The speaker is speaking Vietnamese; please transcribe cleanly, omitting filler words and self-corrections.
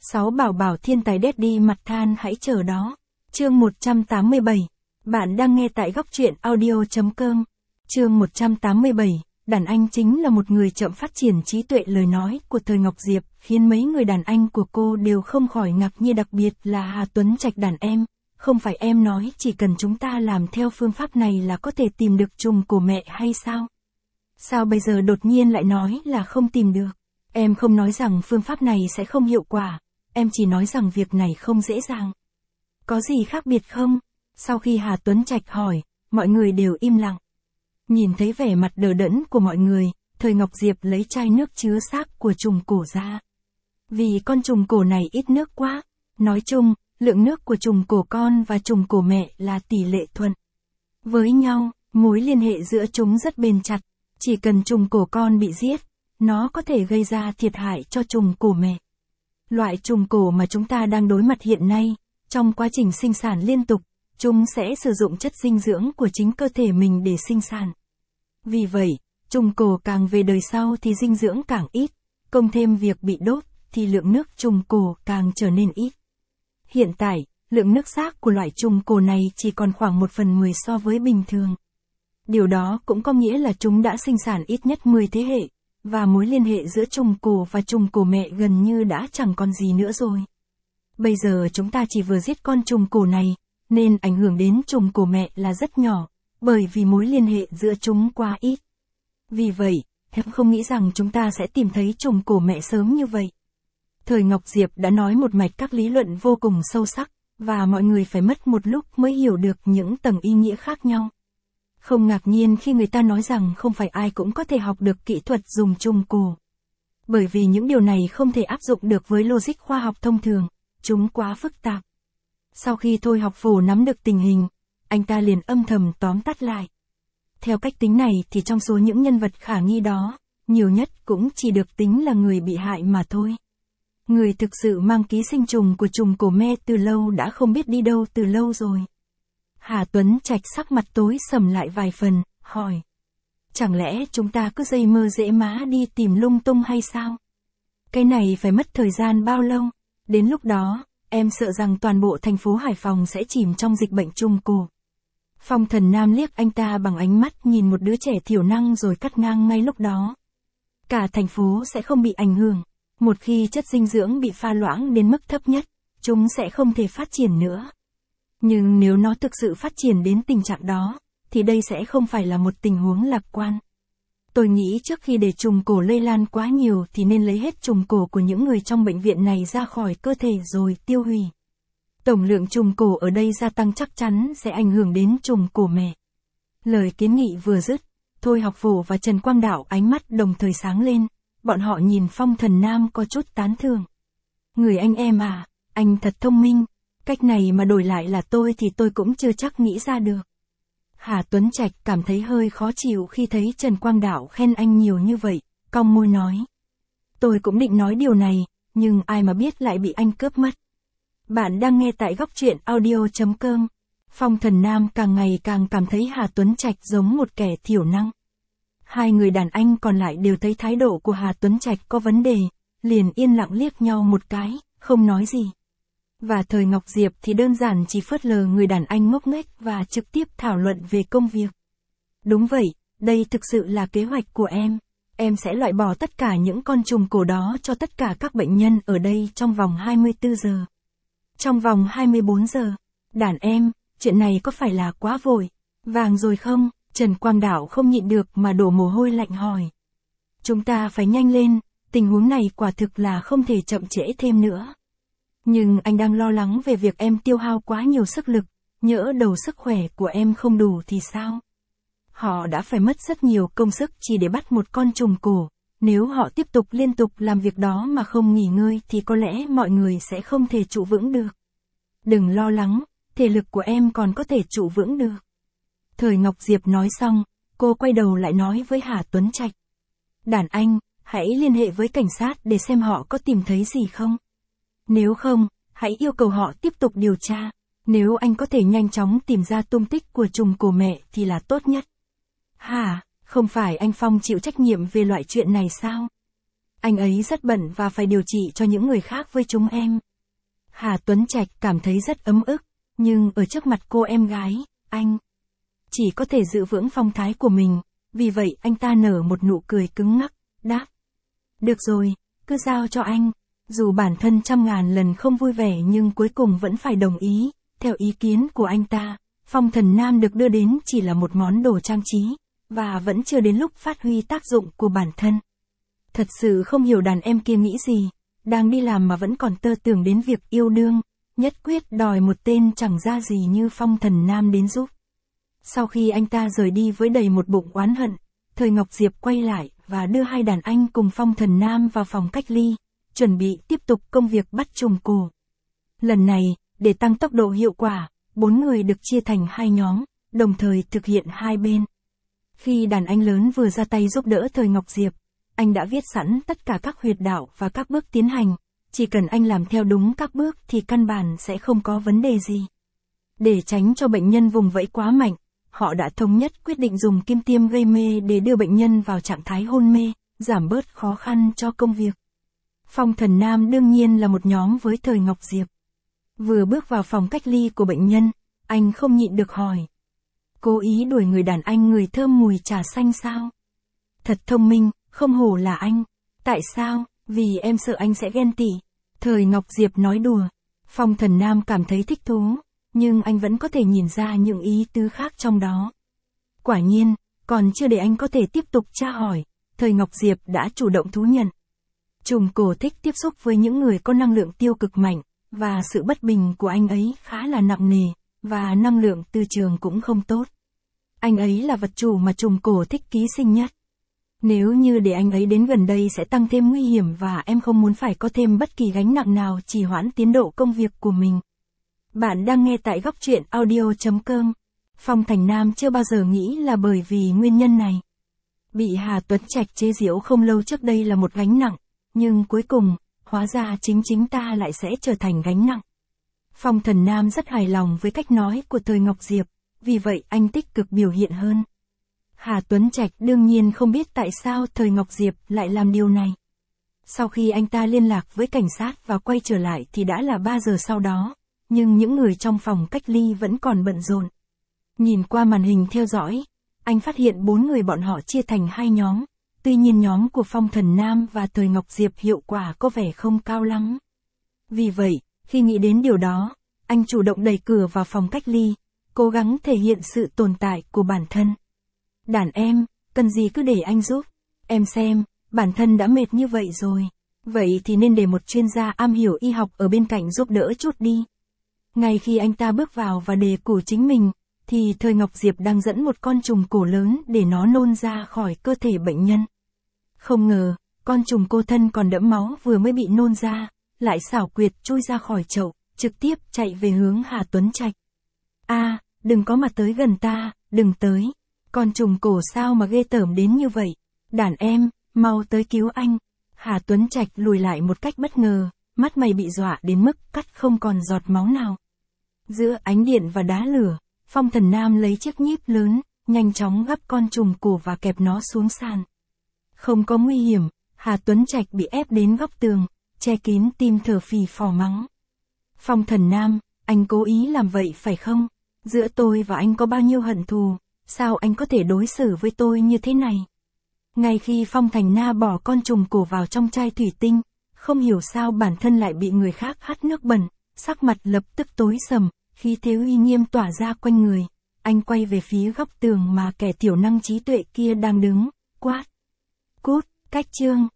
6 bảo bảo thiên tài daddy mặt than hãy chờ đó. Chương 187. Bạn đang nghe tại góc truyện audio.com. Chương 187. Đàn anh chính là một người chậm phát triển trí tuệ. Lời nói của Thời Ngọc Diệp khiến mấy người đàn anh của cô đều không khỏi ngạc nhiên, đặc biệt là Hà Tuấn Trạch. Đàn em, không phải em nói chỉ cần chúng ta làm theo phương pháp này là có thể tìm được trùng của mẹ hay sao? Sao bây giờ đột nhiên lại nói là không tìm được? Em không nói rằng phương pháp này sẽ không hiệu quả, em chỉ nói rằng việc này không dễ dàng. Có gì khác biệt không? Sau khi Hà Tuấn Trạch hỏi, mọi người đều im lặng. Nhìn thấy vẻ mặt đờ đẫn của mọi người, Thời Ngọc Diệp lấy chai nước chứa xác của trùng cổ ra. Vì con trùng cổ này ít nước quá. Nói chung, lượng nước của trùng cổ con và trùng cổ mẹ là tỷ lệ thuận với nhau, mối liên hệ giữa chúng rất bền chặt. Chỉ cần trùng cổ con bị giết, nó có thể gây ra thiệt hại cho trùng cổ mẹ. Loại trùng cổ mà chúng ta đang đối mặt hiện nay, trong quá trình sinh sản liên tục, chúng sẽ sử dụng chất dinh dưỡng của chính cơ thể mình để sinh sản. Vì vậy, trùng cổ càng về đời sau thì dinh dưỡng càng ít, cộng thêm việc bị đốt, thì lượng nước trùng cổ càng trở nên ít. Hiện tại, lượng nước xác của loại trùng cổ này chỉ còn khoảng 1/10 so với bình thường. Điều đó cũng có nghĩa là chúng đã sinh sản ít nhất 10 thế hệ, và mối liên hệ giữa trùng cổ và trùng cổ mẹ gần như đã chẳng còn gì nữa rồi. Bây giờ chúng ta chỉ vừa giết con trùng cổ này, nên ảnh hưởng đến trùng cổ mẹ là rất nhỏ, bởi vì mối liên hệ giữa chúng quá ít. Vì vậy, em không nghĩ rằng chúng ta sẽ tìm thấy trùng cổ mẹ sớm như vậy. Thời Ngọc Diệp đã nói một mạch các lý luận vô cùng sâu sắc, và mọi người phải mất một lúc mới hiểu được những tầng ý nghĩa khác nhau. Không ngạc nhiên khi người ta nói rằng không phải ai cũng có thể học được kỹ thuật dùng trùng cổ. Bởi vì những điều này không thể áp dụng được với logic khoa học thông thường, chúng quá phức tạp. Sau khi Thôi Học Phổ nắm được tình hình, anh ta liền âm thầm tóm tắt lại. Theo cách tính này thì trong số những nhân vật khả nghi đó, nhiều nhất cũng chỉ được tính là người bị hại mà thôi. Người thực sự mang ký sinh trùng của trùng cổ mẹ từ lâu đã không biết đi đâu từ lâu rồi. Hà Tuấn Trạch sắc mặt tối sầm lại vài phần, hỏi. Chẳng lẽ chúng ta cứ dây mơ dễ má đi tìm lung tung hay sao? Cái này phải mất thời gian bao lâu? Đến lúc đó, em sợ rằng toàn bộ thành phố Hải Phòng sẽ chìm trong dịch bệnh trùng cổ. Phong Thần Nam liếc anh ta bằng ánh mắt nhìn một đứa trẻ thiểu năng rồi cắt ngang ngay lúc đó. Cả thành phố sẽ không bị ảnh hưởng. Một khi chất dinh dưỡng bị pha loãng đến mức thấp nhất, chúng sẽ không thể phát triển nữa. Nhưng nếu nó thực sự phát triển đến tình trạng đó, thì đây sẽ không phải là một tình huống lạc quan. Tôi nghĩ trước khi để trùng cổ lây lan quá nhiều thì nên lấy hết trùng cổ của những người trong bệnh viện này ra khỏi cơ thể rồi tiêu hủy. Tổng lượng trùng cổ ở đây gia tăng chắc chắn sẽ ảnh hưởng đến trùng cổ mẹ. Lời kiến nghị vừa dứt, Thôi Học Phổ và Trần Quang Đạo ánh mắt đồng thời sáng lên, bọn họ nhìn Phong Thần Nam có chút tán thưởng. Người anh em à, anh thật thông minh, cách này mà đổi lại là tôi thì tôi cũng chưa chắc nghĩ ra được. Hà Tuấn Trạch cảm thấy hơi khó chịu khi thấy Trần Quang Đạo khen anh nhiều như vậy, cong môi nói. Tôi cũng định nói điều này, nhưng ai mà biết lại bị anh cướp mất. Bạn đang nghe tại góc truyện audio.com. Phong Thần Nam càng ngày càng cảm thấy Hà Tuấn Trạch giống một kẻ thiểu năng. Hai người đàn anh còn lại đều thấy thái độ của Hà Tuấn Trạch có vấn đề, liền yên lặng liếc nhau một cái, không nói gì. Và Thời Ngọc Diệp thì đơn giản chỉ phớt lờ người đàn anh ngốc nghếch và trực tiếp thảo luận về công việc. Đúng vậy, đây thực sự là kế hoạch của em. Em sẽ loại bỏ tất cả những con trùng cổ đó cho tất cả các bệnh nhân ở đây trong vòng 24 giờ. Trong vòng 24 giờ. Đàn em, chuyện này có phải là quá vội vàng rồi không? Trần Quang Đạo không nhịn được mà đổ mồ hôi lạnh hỏi. Chúng ta phải nhanh lên, tình huống này quả thực là không thể chậm trễ thêm nữa. Nhưng anh đang lo lắng về việc em tiêu hao quá nhiều sức lực, nhỡ đầu sức khỏe của em không đủ thì sao? Họ đã phải mất rất nhiều công sức chỉ để bắt một con trùng cổ, nếu họ tiếp tục liên tục làm việc đó mà không nghỉ ngơi thì có lẽ mọi người sẽ không thể trụ vững được. Đừng lo lắng, thể lực của em còn có thể trụ vững được. Thời Ngọc Diệp nói xong, cô quay đầu lại nói với Hà Tuấn Trạch. Đàn anh, hãy liên hệ với cảnh sát để xem họ có tìm thấy gì không. Nếu không, hãy yêu cầu họ tiếp tục điều tra. Nếu anh có thể nhanh chóng tìm ra tung tích của trùng cổ mẹ thì là tốt nhất. Hả, không phải anh Phong chịu trách nhiệm về loại chuyện này sao? Anh ấy rất bận và phải điều trị cho những người khác với chúng em. Hà Tuấn Trạch cảm thấy rất ấm ức, nhưng ở trước mặt cô em gái, anh chỉ có thể giữ vững phong thái của mình, vì vậy anh ta nở một nụ cười cứng ngắc, đáp. Được rồi, cứ giao cho anh. Dù bản thân trăm ngàn lần không vui vẻ nhưng cuối cùng vẫn phải đồng ý, theo ý kiến của anh ta, Phong Thần Nam được đưa đến chỉ là một món đồ trang trí, và vẫn chưa đến lúc phát huy tác dụng của bản thân. Thật sự không hiểu đàn em kia nghĩ gì, đang đi làm mà vẫn còn tơ tưởng đến việc yêu đương, nhất quyết đòi một tên chẳng ra gì như Phong Thần Nam đến giúp. Sau khi anh ta rời đi với đầy một bụng oán hận, Thời Ngọc Diệp quay lại và đưa hai đàn anh cùng Phong Thần Nam vào phòng cách ly, chuẩn bị tiếp tục công việc bắt trùm cổ. Lần này, để tăng tốc độ hiệu quả, 4 người được chia thành 2 nhóm, đồng thời thực hiện hai bên. Khi đàn anh lớn vừa ra tay giúp đỡ Thời Ngọc Diệp, anh đã viết sẵn tất cả các huyệt đạo và các bước tiến hành, chỉ cần anh làm theo đúng các bước thì căn bản sẽ không có vấn đề gì. Để tránh cho bệnh nhân vùng vẫy quá mạnh, họ đã thống nhất quyết định dùng kim tiêm gây mê để đưa bệnh nhân vào trạng thái hôn mê, giảm bớt khó khăn cho công việc. Phong Thần Nam đương nhiên là một nhóm với Thời Ngọc Diệp. Vừa bước vào phòng cách ly của bệnh nhân, anh không nhịn được hỏi. Cố ý đuổi người đàn anh người thơm mùi trà xanh sao? Thật thông minh, không hổ là anh. Tại sao? Vì em sợ anh sẽ ghen tị. Thời Ngọc Diệp nói đùa. Phong Thần Nam cảm thấy thích thú, nhưng anh vẫn có thể nhìn ra những ý tứ khác trong đó. Quả nhiên, còn chưa để anh có thể tiếp tục tra hỏi, Thời Ngọc Diệp đã chủ động thú nhận. Trùm cổ thích tiếp xúc với những người có năng lượng tiêu cực mạnh, và sự bất bình của anh ấy khá là nặng nề, và năng lượng từ trường cũng không tốt. Anh ấy là vật chủ mà trùm cổ thích ký sinh nhất. Nếu như để anh ấy đến gần đây sẽ tăng thêm nguy hiểm và em không muốn phải có thêm bất kỳ gánh nặng nào trì hoãn tiến độ công việc của mình. Bạn đang nghe tại góc truyện audio.com. Phong Thành Nam chưa bao giờ nghĩ là bởi vì nguyên nhân này. Bị Hà Tuấn Trạch chế giễu không lâu trước đây là một gánh nặng, nhưng cuối cùng, hóa ra chính ta lại sẽ trở thành gánh nặng. Phong Thần Nam rất hài lòng với cách nói của Thời Ngọc Diệp, vì vậy anh tích cực biểu hiện hơn. Hà Tuấn Trạch đương nhiên không biết tại sao Thời Ngọc Diệp lại làm điều này. Sau khi anh ta liên lạc với cảnh sát và quay trở lại thì đã là 3 giờ sau đó, nhưng những người trong phòng cách ly vẫn còn bận rộn. Nhìn qua màn hình theo dõi, anh phát hiện 4 người bọn họ chia thành 2 nhóm, tuy nhiên nhóm của Phong Thần Nam và Thời Ngọc Diệp hiệu quả có vẻ không cao lắm. Vì vậy, khi nghĩ đến điều đó, anh chủ động đẩy cửa vào phòng cách ly, cố gắng thể hiện sự tồn tại của bản thân. Đàn em, cần gì cứ để anh giúp. Em xem, bản thân đã mệt như vậy rồi. Vậy thì nên để một chuyên gia am hiểu y học ở bên cạnh giúp đỡ chút đi. Ngay khi anh ta bước vào và đề cử chính mình, thì Thời Ngọc Diệp đang dẫn một con trùng cổ lớn để nó nôn ra khỏi cơ thể bệnh nhân. Không ngờ, con trùng cô thân còn đẫm máu vừa mới bị nôn ra, lại xảo quyệt chui ra khỏi chậu, trực tiếp chạy về hướng Hà Tuấn Trạch. Đừng có mà tới gần ta, đừng tới. Con trùng cổ sao mà ghê tởm đến như vậy? Đàn em, mau tới cứu anh. Hà Tuấn Trạch lùi lại một cách bất ngờ, mắt mày bị dọa đến mức cắt không còn giọt máu nào. Giữa ánh điện và đá lửa, Phong Thần Nam lấy chiếc nhíp lớn, nhanh chóng gắp con trùng cổ và kẹp nó xuống sàn. Không có nguy hiểm, Hà Tuấn Trạch bị ép đến góc tường, che kín tim thở phì phò mắng. Phong Thần Nam, anh cố ý làm vậy phải không? Giữa tôi và anh có bao nhiêu hận thù, sao anh có thể đối xử với tôi như thế này? Ngay khi Phong Thành Na bỏ con trùng cổ vào trong chai thủy tinh, không hiểu sao bản thân lại bị người khác hắt nước bẩn, sắc mặt lập tức tối sầm, khí thế uy nghiêm tỏa ra quanh người. Anh quay về phía góc tường mà kẻ tiểu năng trí tuệ kia đang đứng, quát. Cút, cách chương.